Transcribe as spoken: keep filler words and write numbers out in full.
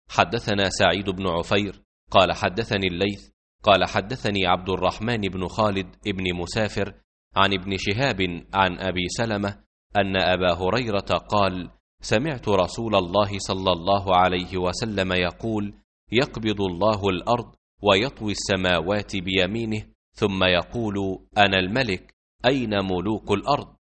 حدثنا سعيد بن عفير قال حدثني الليث قال حدثني عبد الرحمن بن خالد بن مسافر عن ابن شهاب عن أبي سلمة أن أبا هريرة قال: سمعت رسول الله صلى الله عليه وسلم يقول: يقبض الله الأرض ويطوي السماوات بيمينه ثم يقول: أنا الملك، أين ملوك الأرض؟